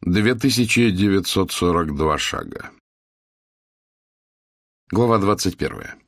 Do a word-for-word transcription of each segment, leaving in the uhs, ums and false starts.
Две тысячи девятьсот сорок два шага. Глава двадцать первая.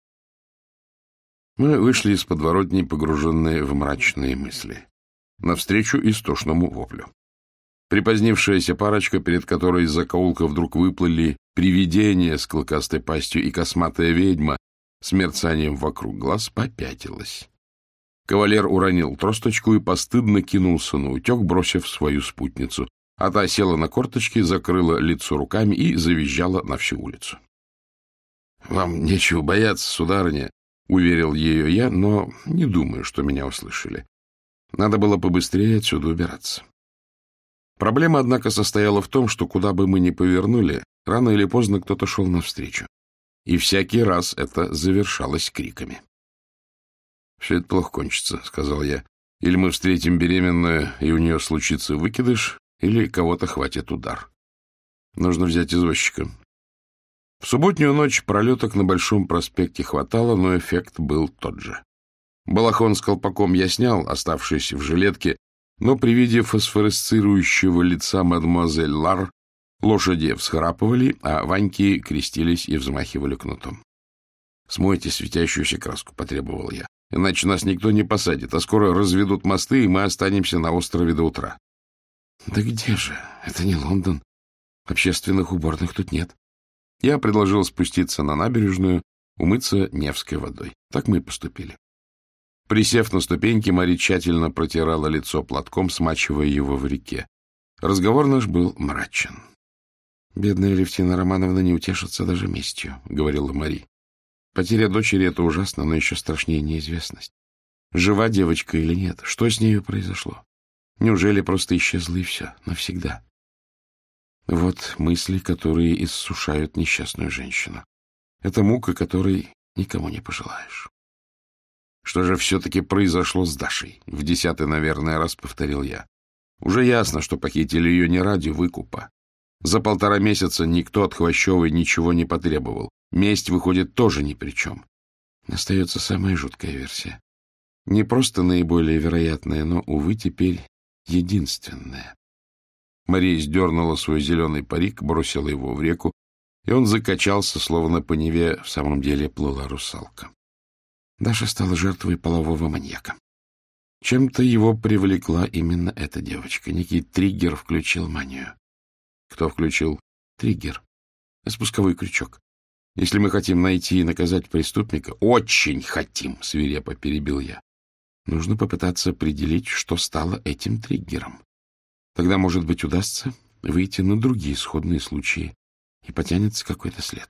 Мы вышли из подворотни, погруженные в мрачные мысли, навстречу истошному воплю. Припозднившаяся парочка, перед которой из закоулка вдруг выплыли привидение с клыкастой пастью и косматая ведьма с мерцанием вокруг глаз, попятилась. Кавалер уронил тросточку и постыдно кинулся на утек, бросив свою спутницу. А та села на корточки, закрыла лицо руками и завизжала на всю улицу. — Вам нечего бояться, сударыня, — уверил ее я, но не думаю, что меня услышали. Надо было побыстрее отсюда убираться. Проблема, однако, состояла в том, что куда бы мы ни повернули, рано или поздно кто-то шел навстречу. И всякий раз это завершалось криками. — Все это плохо кончится, — сказал я. — Или мы встретим беременную, и у нее случится выкидыш, или кого-то хватит удар. Нужно взять извозчика. В субботнюю ночь пролеток на Большом проспекте хватало, но эффект был тот же. Балахон с колпаком я снял, оставшись в жилетке, но при виде фосфоресцирующего лица мадемуазель Лар лошади всхрапывали, а Ваньки крестились и взмахивали кнутом. — Смойте светящуюся краску, — потребовал я. — Иначе нас никто не посадит, а скоро разведут мосты, и мы останемся на острове до утра. — Да где же? Это не Лондон. Общественных уборных тут нет. Я предложил спуститься на набережную, умыться Невской водой. Так мы и поступили. Присев на ступеньки, Мари тщательно протирала лицо платком, смачивая его в реке. Разговор наш был мрачен. — Бедная Алевтина Романовна не утешится даже местью, — говорила Мари. Потеря дочери — это ужасно, но еще страшнее неизвестность. Жива девочка или нет? Что с нею произошло? Неужели просто исчезла и все, навсегда? Вот мысли, которые иссушают несчастную женщину. Это мука, которой никому не пожелаешь. Что же все-таки произошло с Дашей? В десятый, наверное, раз повторил я. Уже ясно, что похитили ее не ради выкупа. За полтора месяца никто от Хвощевой ничего не потребовал. Месть, выходит, тоже ни при чем. Остается самая жуткая версия. Не просто наиболее вероятная, но, увы, теперь единственная. Мария сдернула свой зеленый парик, бросила его в реку, и он закачался, словно по Неве в самом деле плыла русалка. Даша стала жертвой полового маньяка. Чем-то его привлекла именно эта девочка. Некий триггер включил манию. Кто включил? Триггер. Спусковой крючок. Если мы хотим найти и наказать преступника, очень хотим, свирепо перебил я. Нужно попытаться определить, что стало этим триггером. Тогда, может быть, удастся выйти на другие сходные случаи, и потянется какой-то след.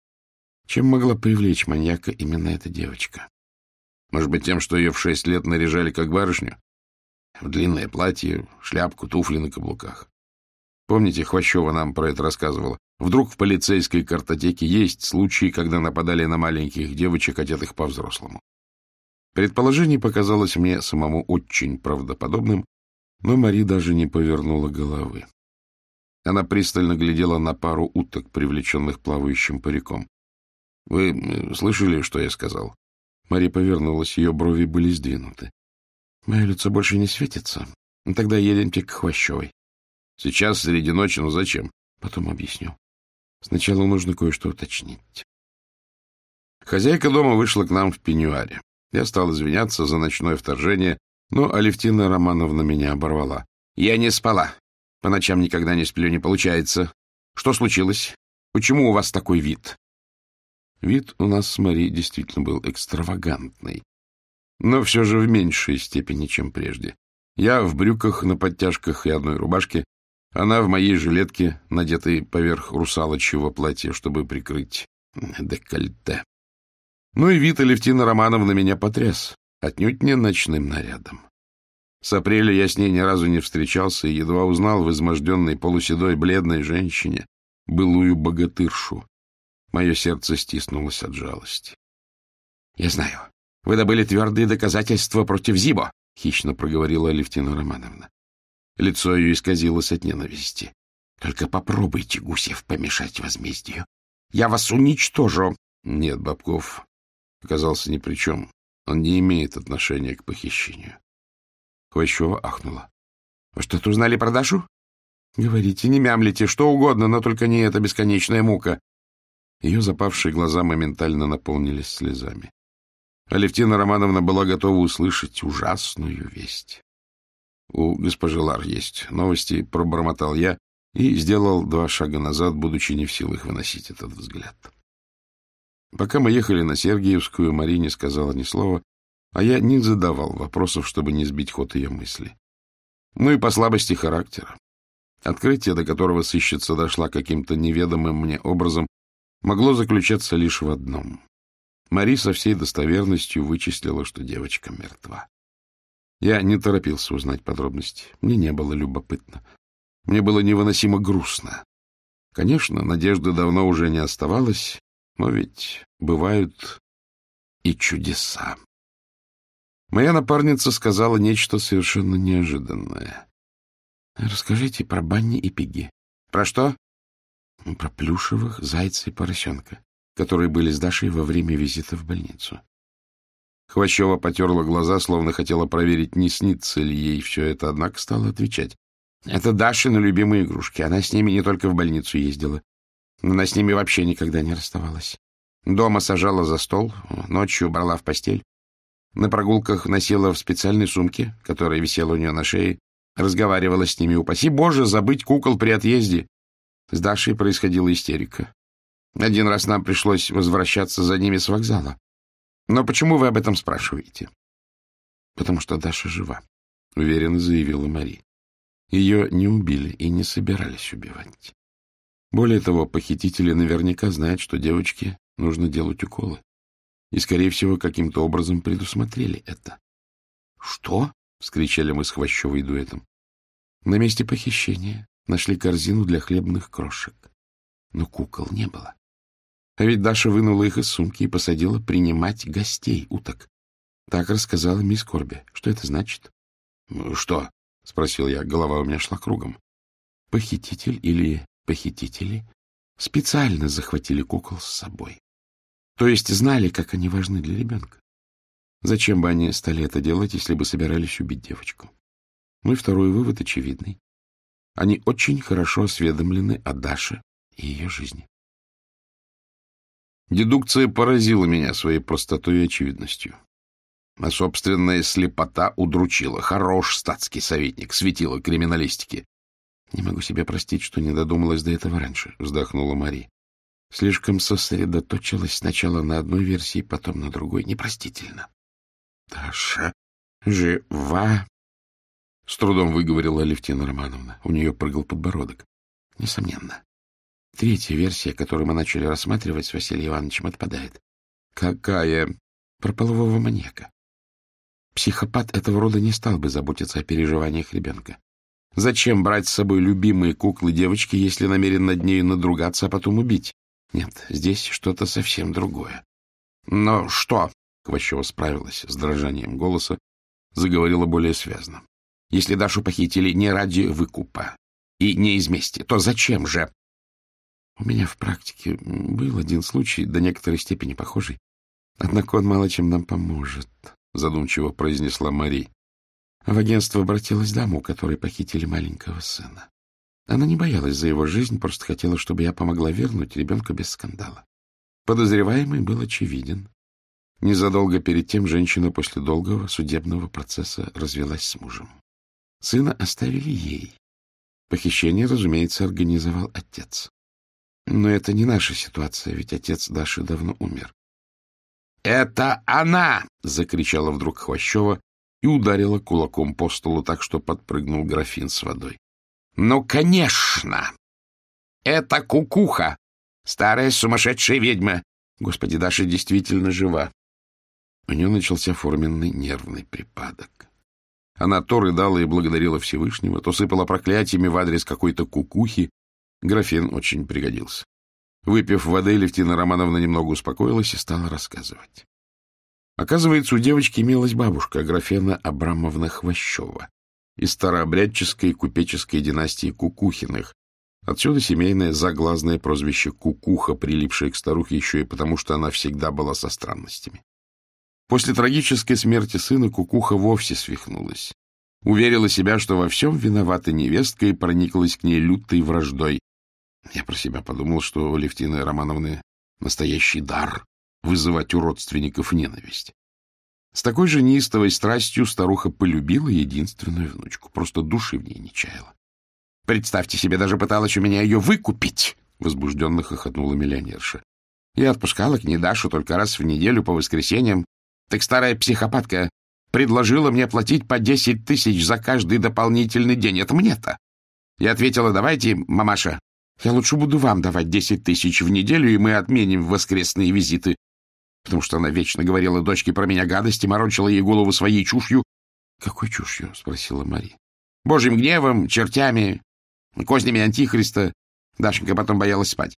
Чем могла привлечь маньяка именно эта девочка? Может быть, тем, что ее в шесть лет наряжали как барышню? В длинное платье, шляпку, туфли на каблуках. Помните, Хвощева нам про это рассказывала? Вдруг в полицейской картотеке есть случаи, когда нападали на маленьких девочек, одетых по-взрослому. Предположение показалось мне самому очень правдоподобным, но Мари даже не повернула головы. Она пристально глядела на пару уток, привлеченных плавающим париком. — Вы слышали, что я сказал? Мари повернулась, ее брови были сдвинуты. — Мое лицо больше не светится. Тогда едемте к Хвощевой. — Сейчас, среди ночи, но зачем? — Потом объясню. Сначала нужно кое-что уточнить. Хозяйка дома вышла к нам в пеньюаре. Я стал извиняться за ночное вторжение, но Алевтина Романовна меня оборвала. — Я не спала. По ночам никогда не сплю, не получается. Что случилось? Почему у вас такой вид? Вид у нас с Мари действительно был экстравагантный, но все же в меньшей степени, чем прежде. Я в брюках на подтяжках и одной рубашке, она в моей жилетке, надетой поверх русалочьего платья, чтобы прикрыть декольте. Ну и вид Алевтины Романовны меня потряс, отнюдь не ночным нарядом. С апреля я с ней ни разу не встречался и едва узнал в изможденной полуседой бледной женщине былую богатыршу. Мое сердце стиснулось от жалости. — Я знаю, вы добыли твердые доказательства против Зибо, — хищно проговорила Алевтина Романовна. Лицо ее исказилось от ненависти. — Только попробуйте, Гусев, помешать возмездию. Я вас уничтожу. — Нет, Бобков оказался ни при чем. Он не имеет отношения к похищению. Хвощева ахнула. — Вы что-то узнали про Дашу? — Говорите, не мямлите, что угодно, но только не эта бесконечная мука. Ее запавшие глаза моментально наполнились слезами. Алевтина Романовна была готова услышать ужасную весть. — У госпожи Лар есть новости, — пробормотал я и сделал два шага назад, будучи не в силах выносить этот взгляд. Пока мы ехали на Сергиевскую, Мари не сказала ни слова, а я не задавал вопросов, чтобы не сбить ход ее мысли. Ну и по слабости характера. Открытие, до которого сыщица дошла каким-то неведомым мне образом, могло заключаться лишь в одном. Мари со всей достоверностью вычислила, что девочка мертва. Я не торопился узнать подробности. Мне не было любопытно. Мне было невыносимо грустно. Конечно, надежды давно уже не оставалось, но ведь бывают и чудеса. Моя напарница сказала нечто совершенно неожиданное. — Расскажите про Банни и Пигги. — Про что? — Про плюшевых, зайца и поросенка, которые были с Дашей во время визита в больницу. Хвощева потерла глаза, словно хотела проверить, не снится ли ей все это, однако стала отвечать. — Это Дашины любимые игрушки. Она с ними не только в больницу ездила. Она с ними вообще никогда не расставалась. Дома сажала за стол, ночью брала в постель. На прогулках носила в специальной сумке, которая висела у нее на шее, разговаривала с ними. Упаси Боже, забыть кукол при отъезде. С Дашей происходила истерика. Один раз нам пришлось возвращаться за ними с вокзала. Но почему вы об этом спрашиваете? — Потому что Даша жива, — уверенно заявила Мари. Ее не убили и не собирались убивать. Более того, похитители наверняка знают, что девочке нужно делать уколы. И, скорее всего, каким-то образом предусмотрели это. — Что? — вскричали мы с Хвощевой дуэтом. На месте похищения нашли корзину для хлебных крошек. Но кукол не было. А ведь Даша вынула их из сумки и посадила принимать гостей, уток. Так рассказала мисс Корби. Что это значит? — Что? — спросил я. Голова у меня шла кругом. Похититель или похитители специально захватили кукол с собой. То есть знали, как они важны для ребенка. Зачем бы они стали это делать, если бы собирались убить девочку? Ну и второй вывод очевидный. Они очень хорошо осведомлены о Даше и ее жизни. Дедукция поразила меня своей простотой и очевидностью. А собственная слепота удручила. Хорош статский советник, светило криминалистики. — Не могу себе простить, что не додумалась до этого раньше, — вздохнула Мари. Слишком сосредоточилась сначала на одной версии, потом на другой. Непростительно. — Даша жива, — с трудом выговорила Алевтина Романовна. У нее прыгал подбородок. — Несомненно. Третья версия, которую мы начали рассматривать с Василием Ивановичем, отпадает. — Какая? — Про полового маньяка. Психопат этого рода не стал бы заботиться о переживаниях ребенка. Зачем брать с собой любимые куклы девочки, если намерен над нею надругаться, а потом убить? Нет, здесь что-то совсем другое. — Но что? — Хвощева справилась с дрожанием голоса, заговорила более связно. — Если Дашу похитили не ради выкупа и не из мести, то зачем же? — У меня в практике был один случай, до некоторой степени похожий. Однако он мало чем нам поможет, — задумчиво произнесла Мари. В агентство обратилась дама, у которой похитили маленького сына. Она не боялась за его жизнь, просто хотела, чтобы я помогла вернуть ребенка без скандала. Подозреваемый был очевиден. Незадолго перед тем женщина после долгого судебного процесса развелась с мужем. Сына оставили ей. Похищение, разумеется, организовал отец. Но это не наша ситуация, ведь отец Даши давно умер. — Это она! — закричала вдруг Хвощева и ударила кулаком по столу так, что подпрыгнул графин с водой. — Ну, конечно! Это кукуха! Старая сумасшедшая ведьма! Господи, Даша действительно жива! У нее начался форменный нервный припадок. Она то рыдала и благодарила Всевышнего, то сыпала проклятиями в адрес какой-то кукухи. Графин очень пригодился. Выпив воды, Алевтина Романовна немного успокоилась и стала рассказывать. Оказывается, у девочки имелась бабушка, Аграфена Абрамовна Хвощева, из старообрядческой купеческой династии Кукухиных. Отсюда семейное заглазное прозвище Кукуха, прилипшее к старухе еще и потому, что она всегда была со странностями. После трагической смерти сына Кукуха вовсе свихнулась Уверила себя, что во всем виновата невестка, и прониклась к ней лютой враждой. Я про себя подумал, что у Левтины Романовны настоящий дар вызывать у родственников ненависть. С такой же неистовой страстью старуха полюбила единственную внучку, просто души в ней не чаяла. «Представьте себе, даже пыталась у меня ее выкупить!» — возбужденно хохотнула миллионерша. «Я отпускала к ней Дашу только раз в неделю по воскресеньям. Так старая психопатка предложила мне платить по десять тысяч за каждый дополнительный день. Это мне-то!» Я ответила: «Давайте, мамаша, я лучше буду вам давать десять тысяч в неделю, и мы отменим воскресные визиты». Потому что она вечно говорила дочке про меня гадости, морочила ей голову своей чушью. — Какой чушью? — спросила Мария. — Божьим гневом, чертями, кознями антихриста. Дашенька потом боялась спать.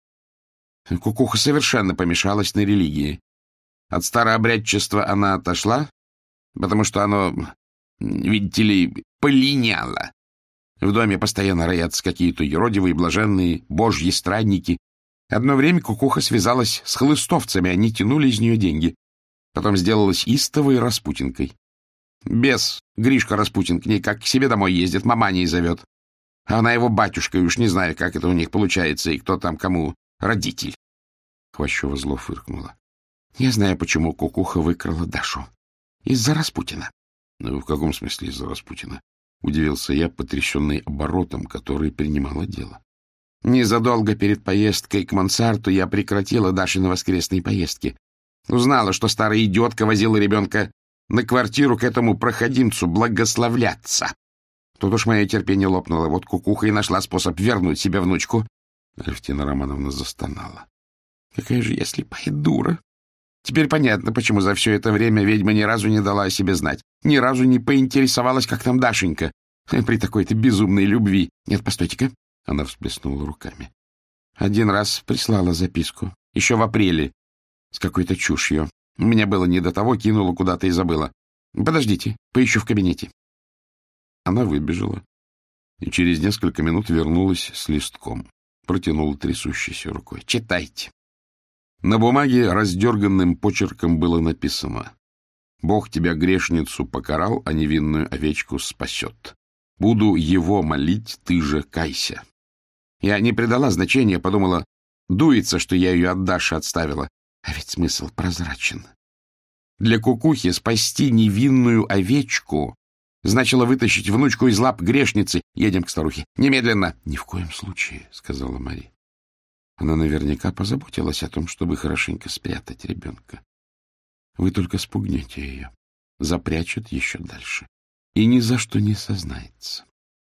Кукуха совершенно помешалась на религии. От старообрядчества она отошла, потому что оно, видите ли, полиняло. В доме постоянно роятся какие-то юродивые, блаженные, божьи странники. Одно время кукуха связалась с хлыстовцами, они тянули из нее деньги. Потом сделалась истовой распутинкой. Бес, Гришка Распутин, к ней как к себе домой ездит, маманей зовет. А она его батюшкой, уж не знаю, как это у них получается, и кто там кому родитель. Хвощева зло фыркнула. Я знаю, почему кукуха выкрала Дашу. Из-за Распутина. — Ну, в каком смысле из-за Распутина? — удивился я, потрясенный оборотом, который принимало дело. Незадолго перед поездкой к Монсарту я прекратила Дашины воскресные поездки. Узнала, что старая идиотка возила ребенка на квартиру к этому проходимцу благословляться. Тут уж мое терпение лопнуло. Вот кукуха и нашла способ вернуть себе внучку. Алевтина Романовна застонала. Какая же я слепая дура. Теперь понятно, почему за все это время ведьма ни разу не дала о себе знать. Ни разу не поинтересовалась, как там Дашенька. При такой-то безумной любви. Нет, постойте-ка. Она всплеснула руками. Один раз прислала записку. Еще в апреле. С какой-то чушью. У меня было не до того, кинула куда-то и забыла. Подождите, поищу в кабинете. Она выбежала и через несколько минут вернулась с листком. Протянула трясущейся рукой. Читайте. На бумаге раздерганным почерком было написано: «Бог тебя, грешницу, покарал, а невинную овечку спасет. Буду его молить, ты же кайся». Я не придала значения, подумала, дуется, что я ее от Даши отставила. А ведь смысл прозрачен. Для кукухи спасти невинную овечку значило вытащить внучку из лап грешницы. Едем к старухе. Немедленно. — Ни в коем случае, — сказала Мария. Она наверняка позаботилась о том, чтобы хорошенько спрятать ребенка. Вы только спугнете ее, запрячет еще дальше и ни за что не сознается.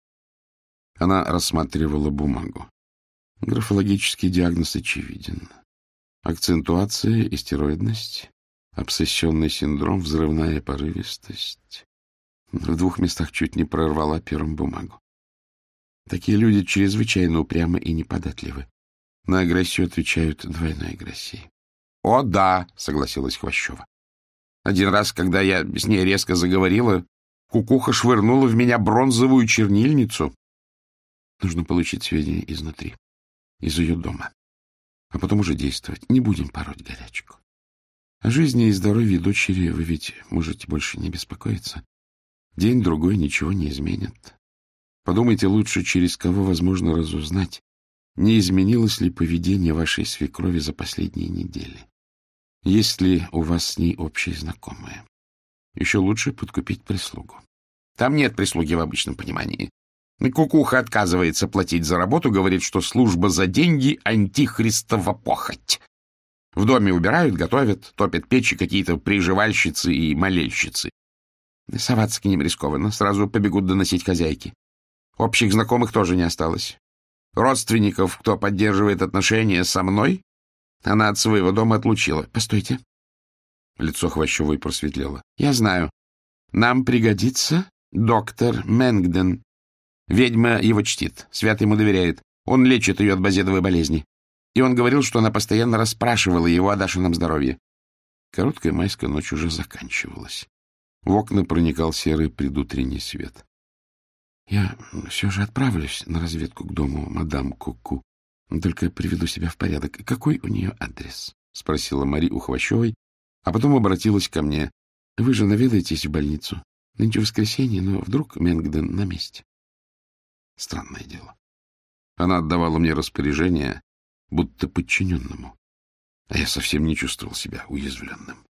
Она рассматривала бумагу. Графологический диагноз очевиден. Акцентуация, истероидность, обсессионный синдром, взрывная порывистость. В двух местах чуть не прорвала пером бумагу. Такие люди чрезвычайно упрямы и неподатливы. На агрессию отвечают двойной агрессией. — О, да, — согласилась Хвощева. Один раз, когда я с ней резко заговорила, кукуха швырнула в меня бронзовую чернильницу. Нужно получить сведения изнутри, из ее дома. А потом уже действовать. Не будем пороть горячку. О жизни и здоровье дочери вы ведь можете больше не беспокоиться. День-другой ничего не изменит. Подумайте лучше, через кого возможно разузнать, не изменилось ли поведение вашей свекрови за последние недели. Есть ли у вас с ней общие знакомые? Еще лучше подкупить прислугу. Там нет прислуги в обычном понимании. Кукуха отказывается платить за работу, говорит, что служба за деньги — антихристова похоть. В доме убирают, готовят, топят печи какие-то приживальщицы и молельщицы. Соваться к ним рискованно, сразу побегут доносить хозяйки. Общих знакомых тоже не осталось. Родственников, кто поддерживает отношения со мной, она от своего дома отлучила. Постойте. Лицо Хвощевой просветлело. Я знаю. Нам пригодится доктор Мэнгден. Ведьма его чтит, свято ему доверяет. Он лечит ее от базедовой болезни. И он говорил, что она постоянно расспрашивала его о Дашином здоровье. Короткая майская ночь уже заканчивалась. В окна проникал серый предутренний свет. — Я все же отправлюсь на разведку к дому мадам Куку. Только приведу себя в порядок. Какой у нее адрес? — спросила Мари у Хвощевой, а потом обратилась ко мне. — Вы же наведаетесь в больницу. Нынче воскресенье, но вдруг Менгден на месте. Странное дело. Она отдавала мне распоряжение, будто подчиненному, а я совсем не чувствовал себя уязвленным.